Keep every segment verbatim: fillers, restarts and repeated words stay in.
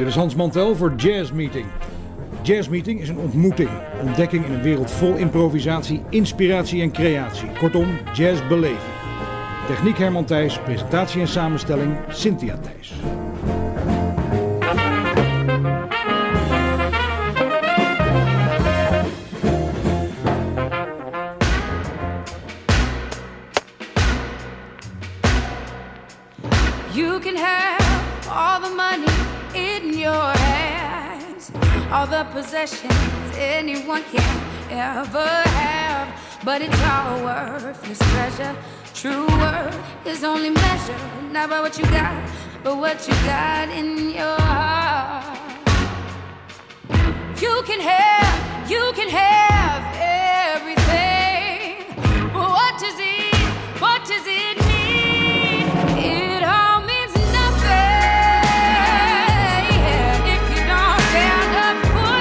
is Hans Mantel voor Jazz Meeting. Jazz Meeting is een ontmoeting, ontdekking in een wereld vol improvisatie, inspiratie en creatie. Kortom, jazzbeleving. Techniek Herman Thijs, presentatie en samenstelling Cynthia Thijs. You can have all the money in your hands, all the possessions anyone can ever have, but it's all worthless treasure. True worth is only measured not by what you got, but what you got in your heart. You can have, you can have everything, but what does it, what does it mean? It all means nothing if you don't stand up for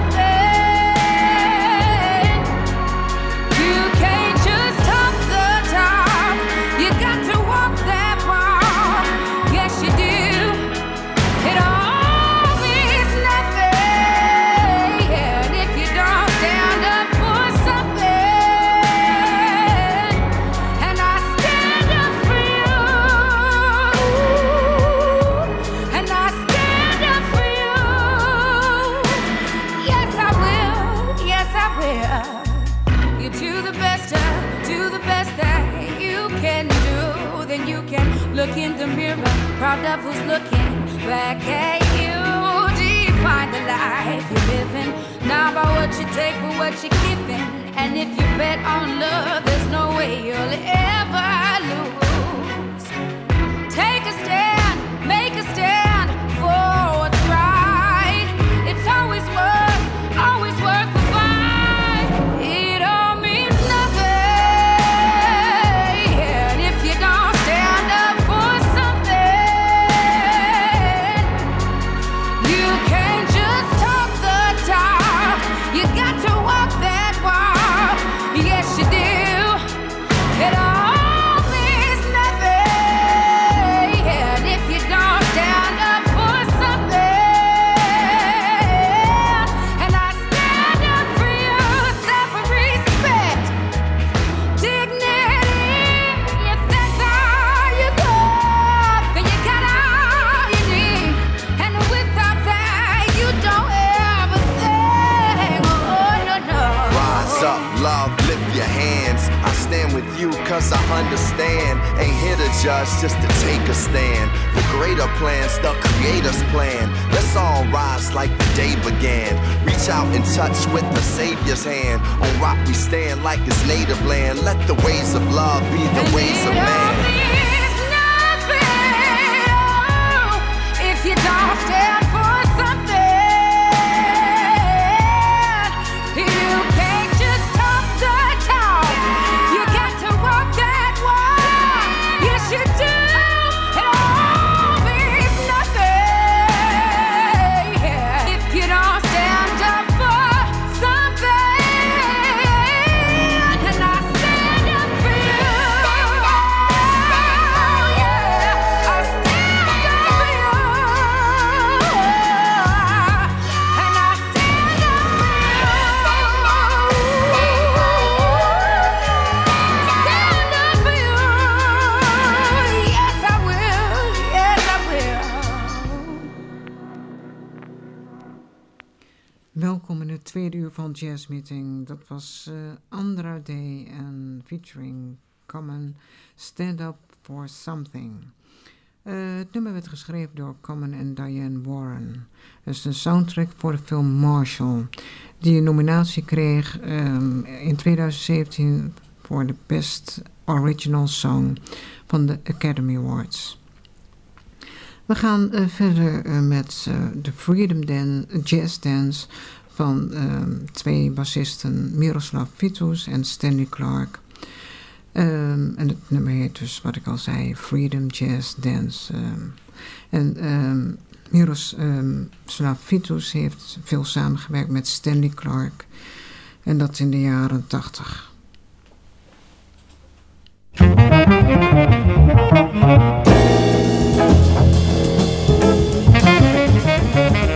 something. You can't just talk the talk, you got to walk that walk. Yes, you do. It all means nothing if you don't stand up for something. And I stand up for you. And I stand up for you. Yes, I will. Yes, I will. You do the best, uh, do the best that you can do. Then you can look in the mirror, proud of who's looking back at you. Define the life you're living, not by what you take, but what you're giving. And if you bet on love, there's no way you'll ever lose. Take a stand, make a stand for what's right. It's always worth, always worth the fight. It all means nothing if you don't stand up for something. You can't just talk the talk, you got to walk that walk. Yes, you do. It all means nothing if you don't stand up for something. And I stand up for you, self-respect, dignity. If that's all you got, then you got all you need. And without that, you don't have a thing. Oh, no, no. Rise up, love, lift your hands. I stand with you cause I understand. Ain't here to judge, just to take a stand. The greater plans, the creator's plan. Let's all rise like the day began. Reach out and touch with the Savior's hand. On rock we stand like his native land. Let the ways of love be the And ways of it all man. means nothing, oh, if you don't stand for something. You can't just talk the talk, you got to walk that walk. Yes, you do. It all means nothing if you don't stand up for something. And I stand up for you. Yeah, I stand up for you. And I stand up for you. Stand up for you. Yes, I will. Yes, I will. Welkom in het tweede uur van Jazz Meeting. Dat was uh, Andra Day en featuring Common, Stand Up For Something. Uh, het nummer werd geschreven door Common en Diane Warren. Het is een soundtrack voor de film Marshall, die een nominatie kreeg um, in twintig zeventien voor de Best Original Song van de Academy Awards. We gaan uh, verder uh, met uh, de Freedom Dan- Jazz Dance van uh, twee bassisten Miroslav Vitous en Stanley Clarke. Um, en het nummer heet dus, wat ik al zei, Freedom Jazz Dance. Um, en um, Miroslav Vitous heeft veel samengewerkt met Stanley Clarke. En dat in de jaren tachtig. Thank you.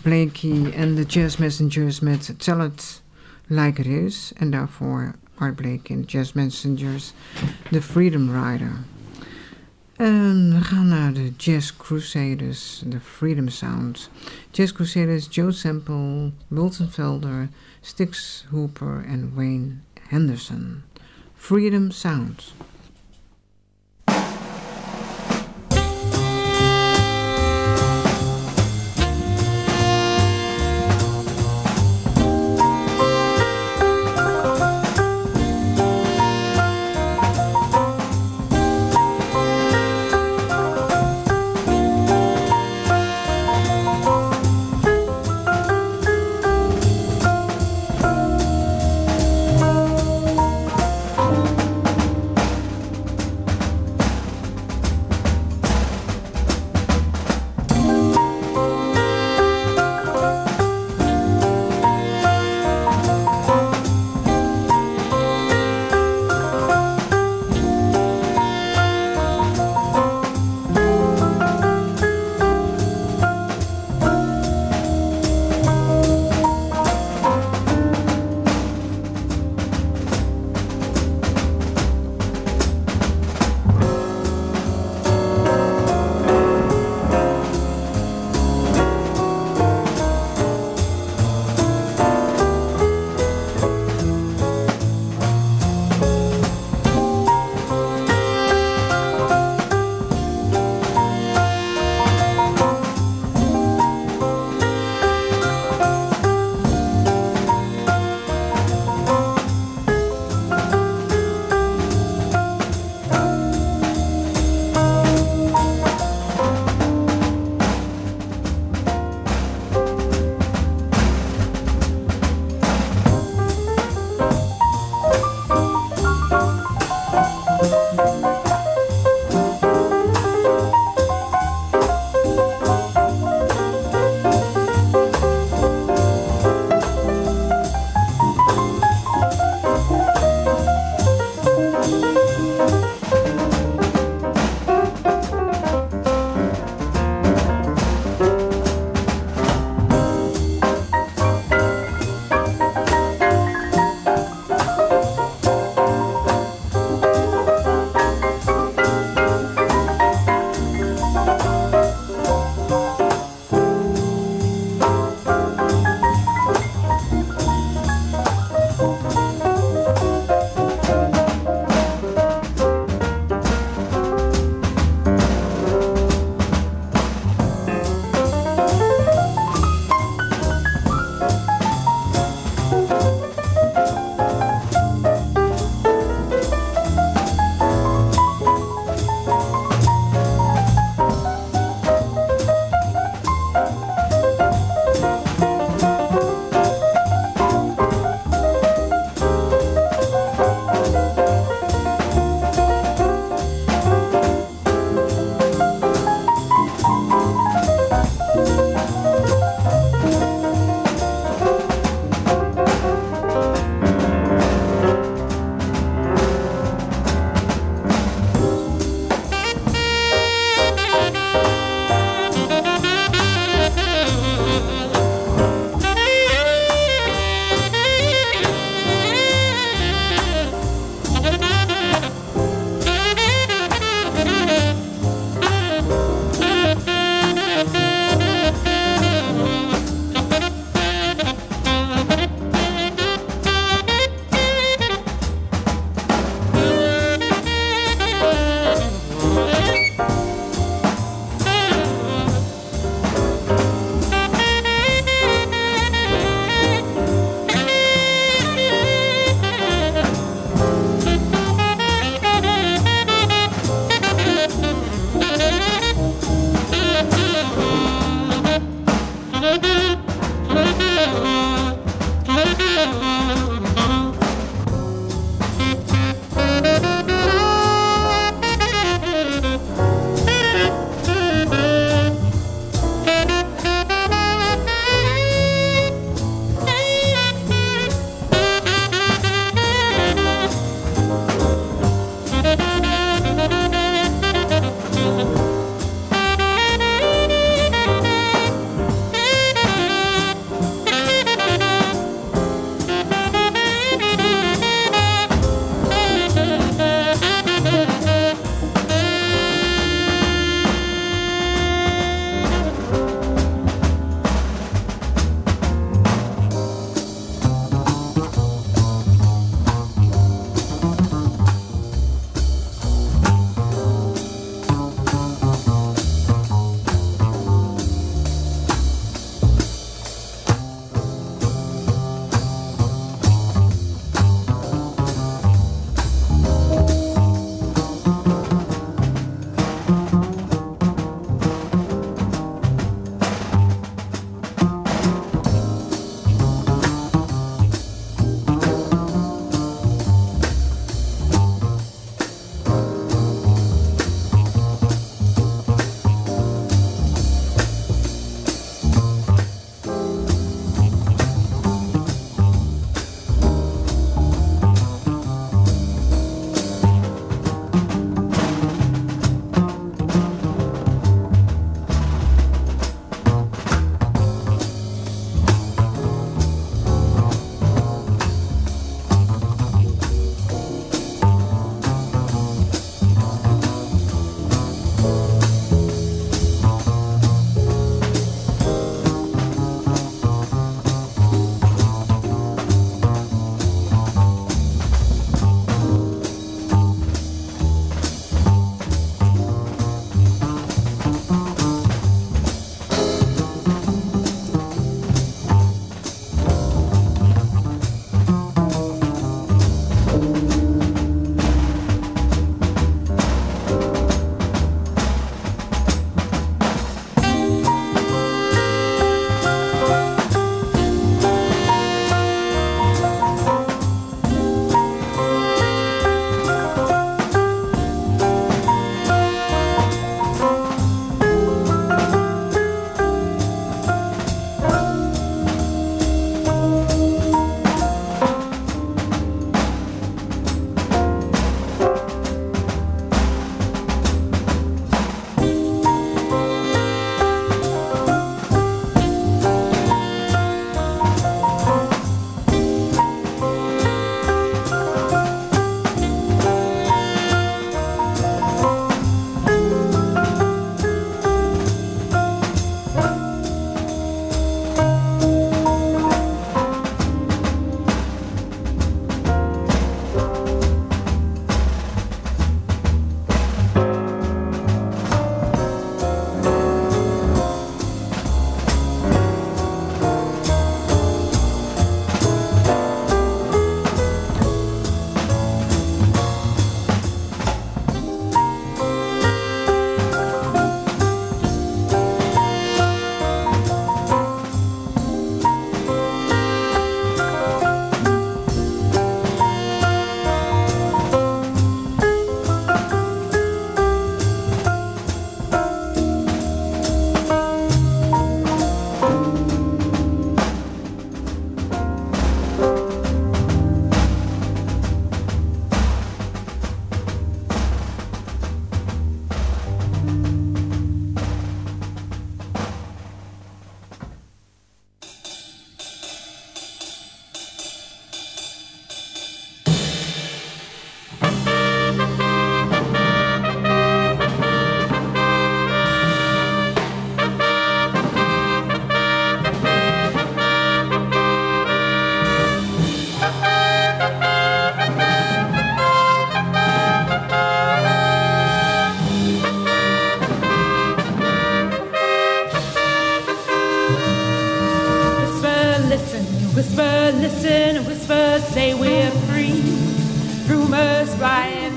Blakey en de Jazz Messengers met Tell It Like It Is. En daarvoor Art Blakey en de Jazz Messengers, The Freedom Rider. En we gaan naar de Jazz Crusaders, The Freedom Sound. Jazz Crusaders, Joe Sample, Wilton Felder, Styx Hooper en Wayne Henderson. Freedom Sound.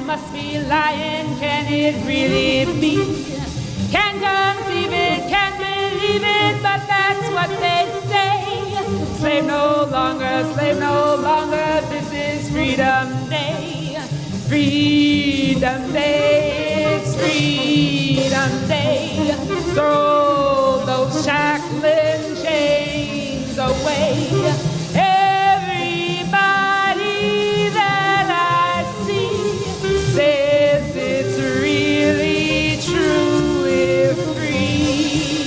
must be lying. Can it really be? Can't conceive it, can't believe it, but that's what they say. Slave no longer, slave no longer, this is Freedom Day. Freedom Day, it's Freedom Day. Throw those shackling chains away. Everybody that I see says it's really true. We're free.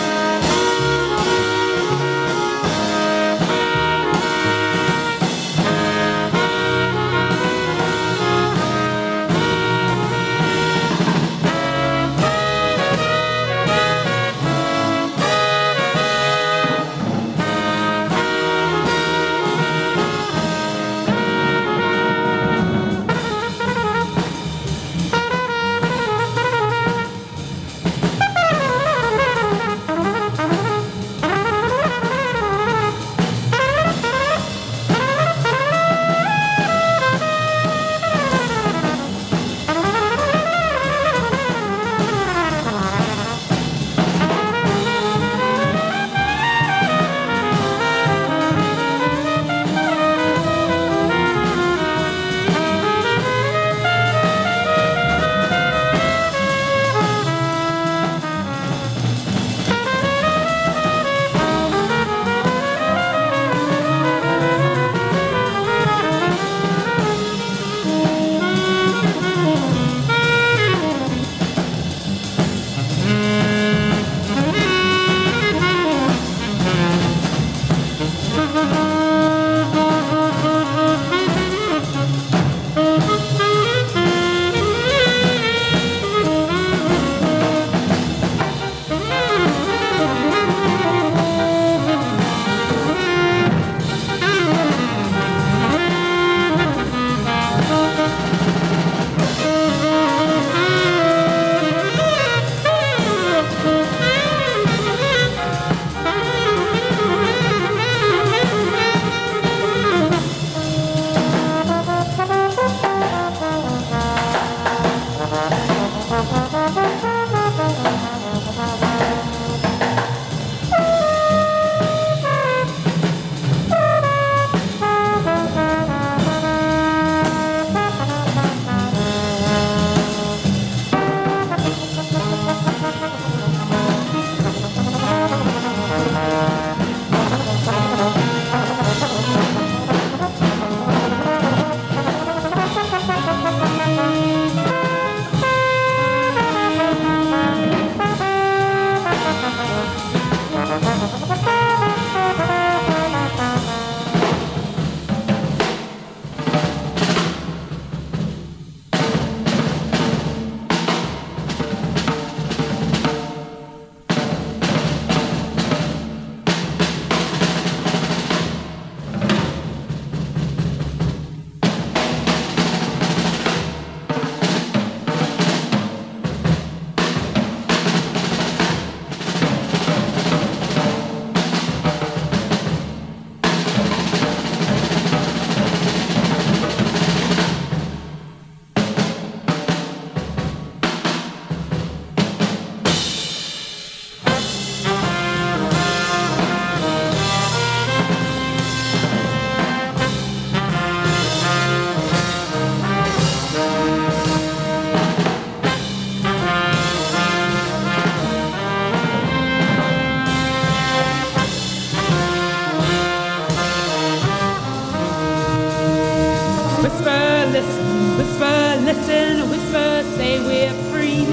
listen, whisper, say we're free.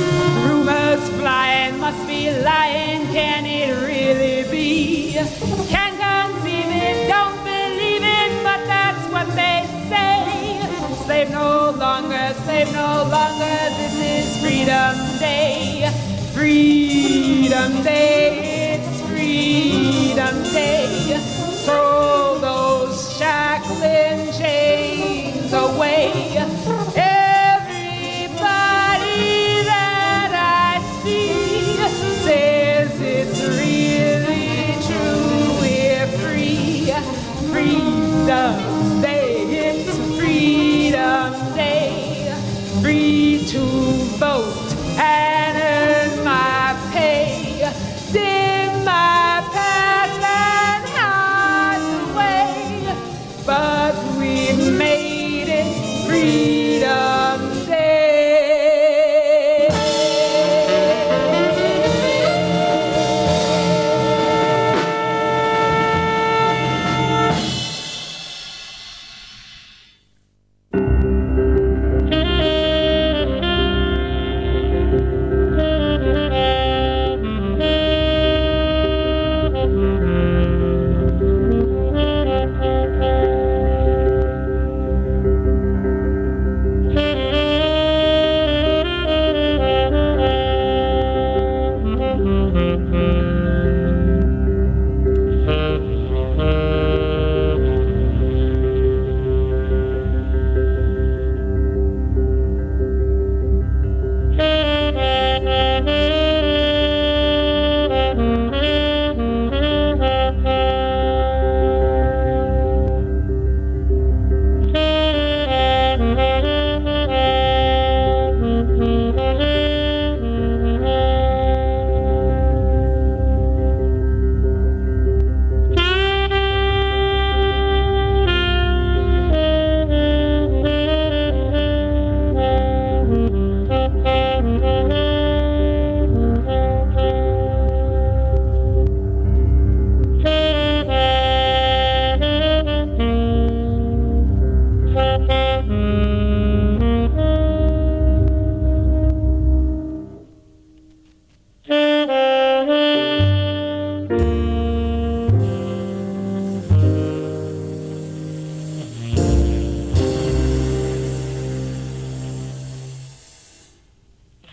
Rumors flying, must be lying, can it really be? Can't conceive it, don't believe it, but that's what they say. Slave no longer, slave no longer, this is Freedom Day. Freedom Day, it's Freedom Day. Throw those shackling chains away. Everybody that I see says it's really true. We're free. Freedom Day, it's Freedom Day.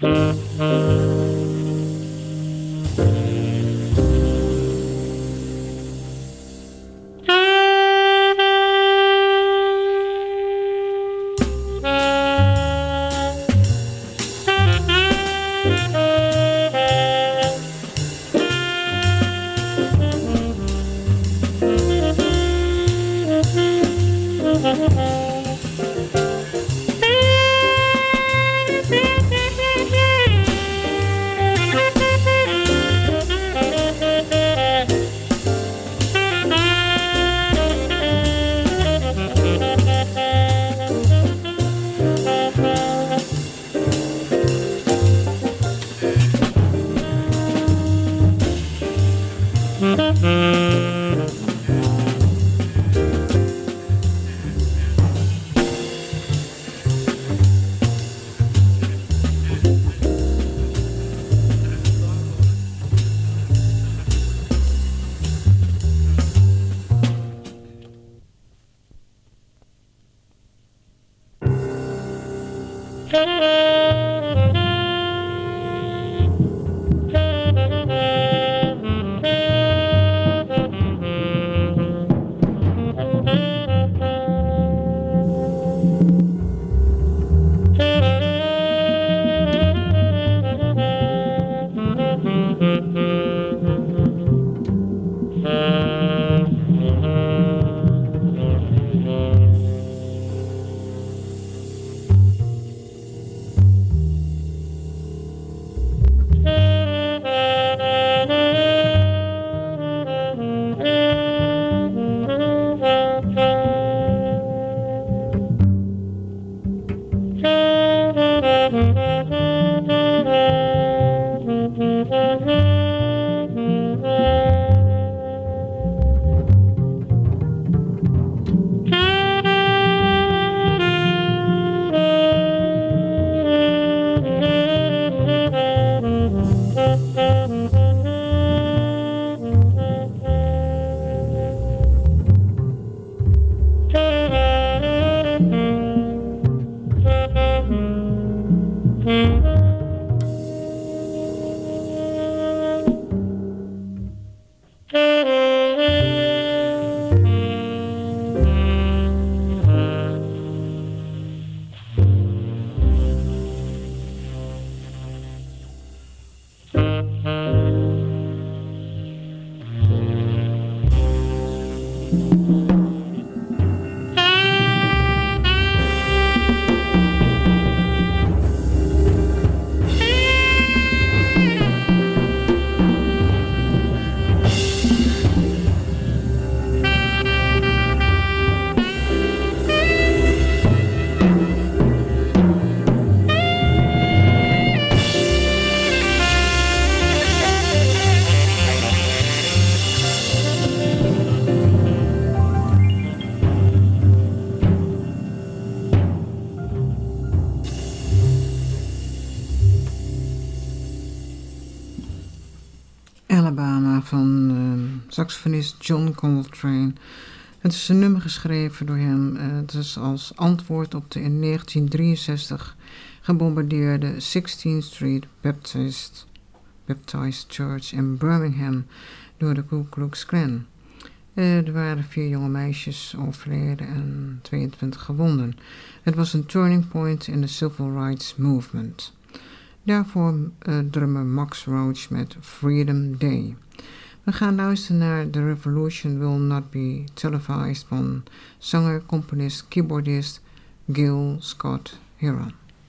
Alabama van uh, saxofonist John Coltrane. Het is een nummer geschreven door hem. Uh, het is als antwoord op de in negentien drieënzestig gebombardeerde sixteenth Street Baptist, Baptist Church in Birmingham door de Ku Klux Klan. Uh, er waren vier jonge meisjes overleden en tweeëntwintig gewonden. Het was een turning point in de Civil Rights Movement. Daarvoor uh, drummer Max Roach met Freedom Day. We gaan luisteren naar The Revolution Will Not Be Televised van zanger, componist, keyboardist Gil Scott Heron.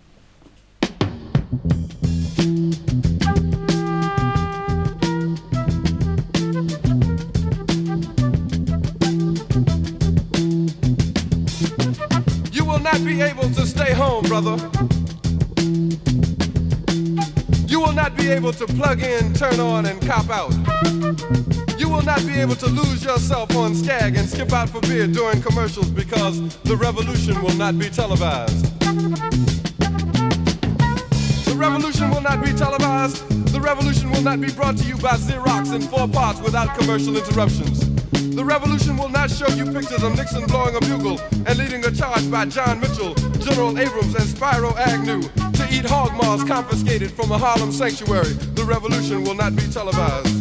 You will not be able to stay home, brother. You will not be able to plug in, turn on, and cop out. You will not be able to lose yourself on Skag and skip out for beer during commercials because the revolution will not be televised. The revolution will not be televised. The revolution will not be brought to you by Xerox in four parts without commercial interruptions. The revolution will not show you pictures of Nixon blowing a bugle and leading a charge by John Mitchell, General Abrams, and Spyro Agnew to eat hog maws confiscated from a Harlem sanctuary. The revolution will not be televised.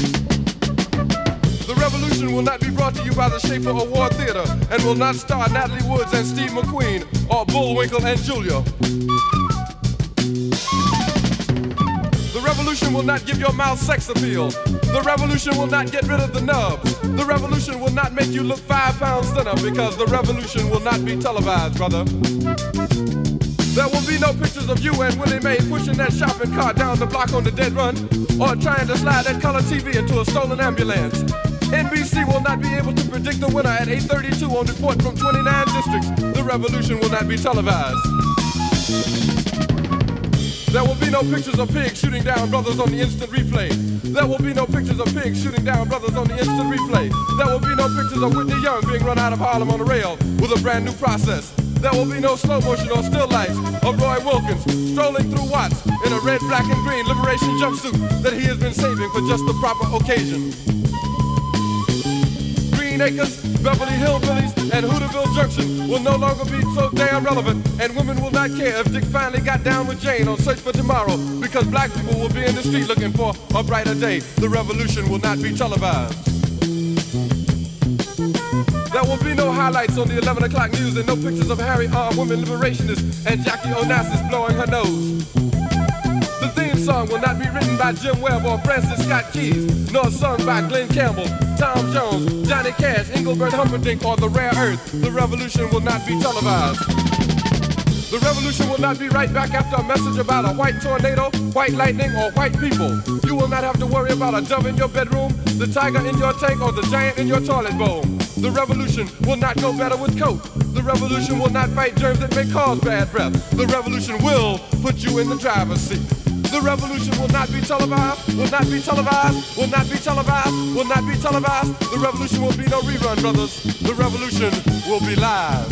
The revolution will not be brought to you by the Schaefer Award Theater and will not star Natalie Woods and Steve McQueen or Bullwinkle and Julia. The revolution will not give your mouth sex appeal. The revolution will not get rid of the nubs. The revolution will not make you look five pounds thinner because the revolution will not be televised, brother. There will be no pictures of you and Willie Mae pushing that shopping cart down the block on the dead run or trying to slide that color T V into a stolen ambulance. N B C will not be able to predict the winner at eight thirty-two on report from twenty-nine districts. The revolution will not be televised. There will be no pictures of pigs shooting down brothers on the instant replay. There will be no pictures of pigs shooting down brothers on the instant replay. There will be no pictures of Whitney Young being run out of Harlem on a rail with a brand new process. There will be no slow motion or still lights of Roy Wilkins strolling through Watts in a red, black, and green liberation jumpsuit that he has been saving for just the proper occasion. Green Acres, Beverly Hillbillies, and Hooterville Junction will no longer be so damn relevant, and women will not care if Dick finally got down with Jane on Search for Tomorrow, because black people will be in the street looking for a brighter day. The revolution will not be televised. There will be no highlights on the eleven o'clock news and no pictures of Harry armed women liberationists and Jackie Onassis blowing her nose. The theme song will not be written by Jim Webb or Francis Scott Keys, nor sung by Glenn Campbell, Tom Jones, Johnny Cash, Engelbert Humperdinck, or The Rare Earth. The revolution will not be televised. The revolution will not be right back after a message about a white tornado, white lightning, or white people. You will not have to worry about a dove in your bedroom, the tiger in your tank, or the giant in your toilet bowl. The revolution will not go better with coke. The revolution will not fight germs that may cause bad breath. The revolution will put you in the driver's seat. The revolution will not be televised, will not be televised, will not be televised, will not be televised. The revolution will be no rerun, brothers. The revolution will be live.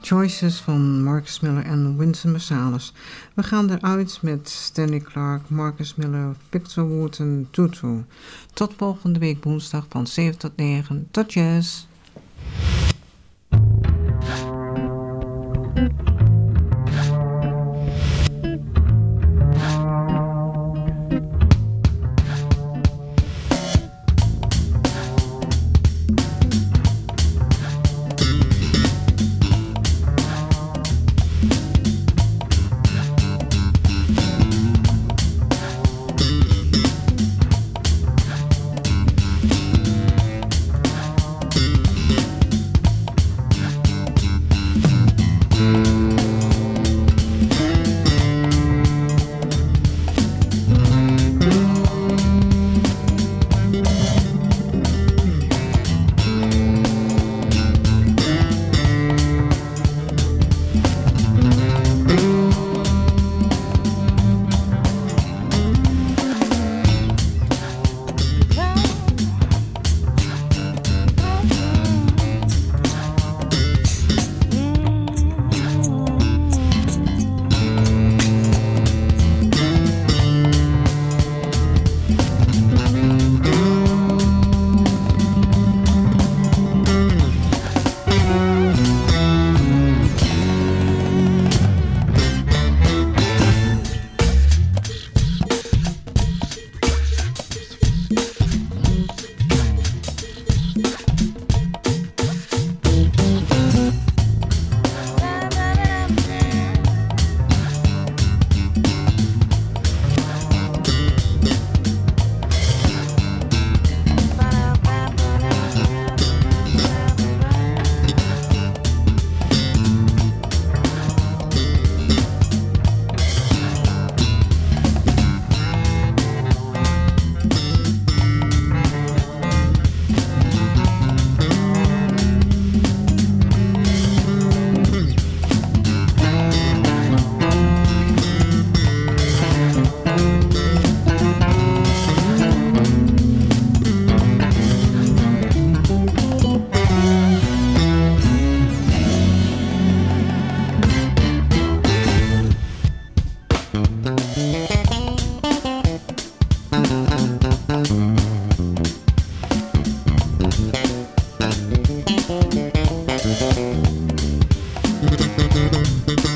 Choices van Marcus Miller en Wynton Marsalis. We gaan eruit met Stanley Clarke, Marcus Miller, Victor Wooten, Tutu. Tot volgende week woensdag van zeven tot negen. Tot jazz! Thank you.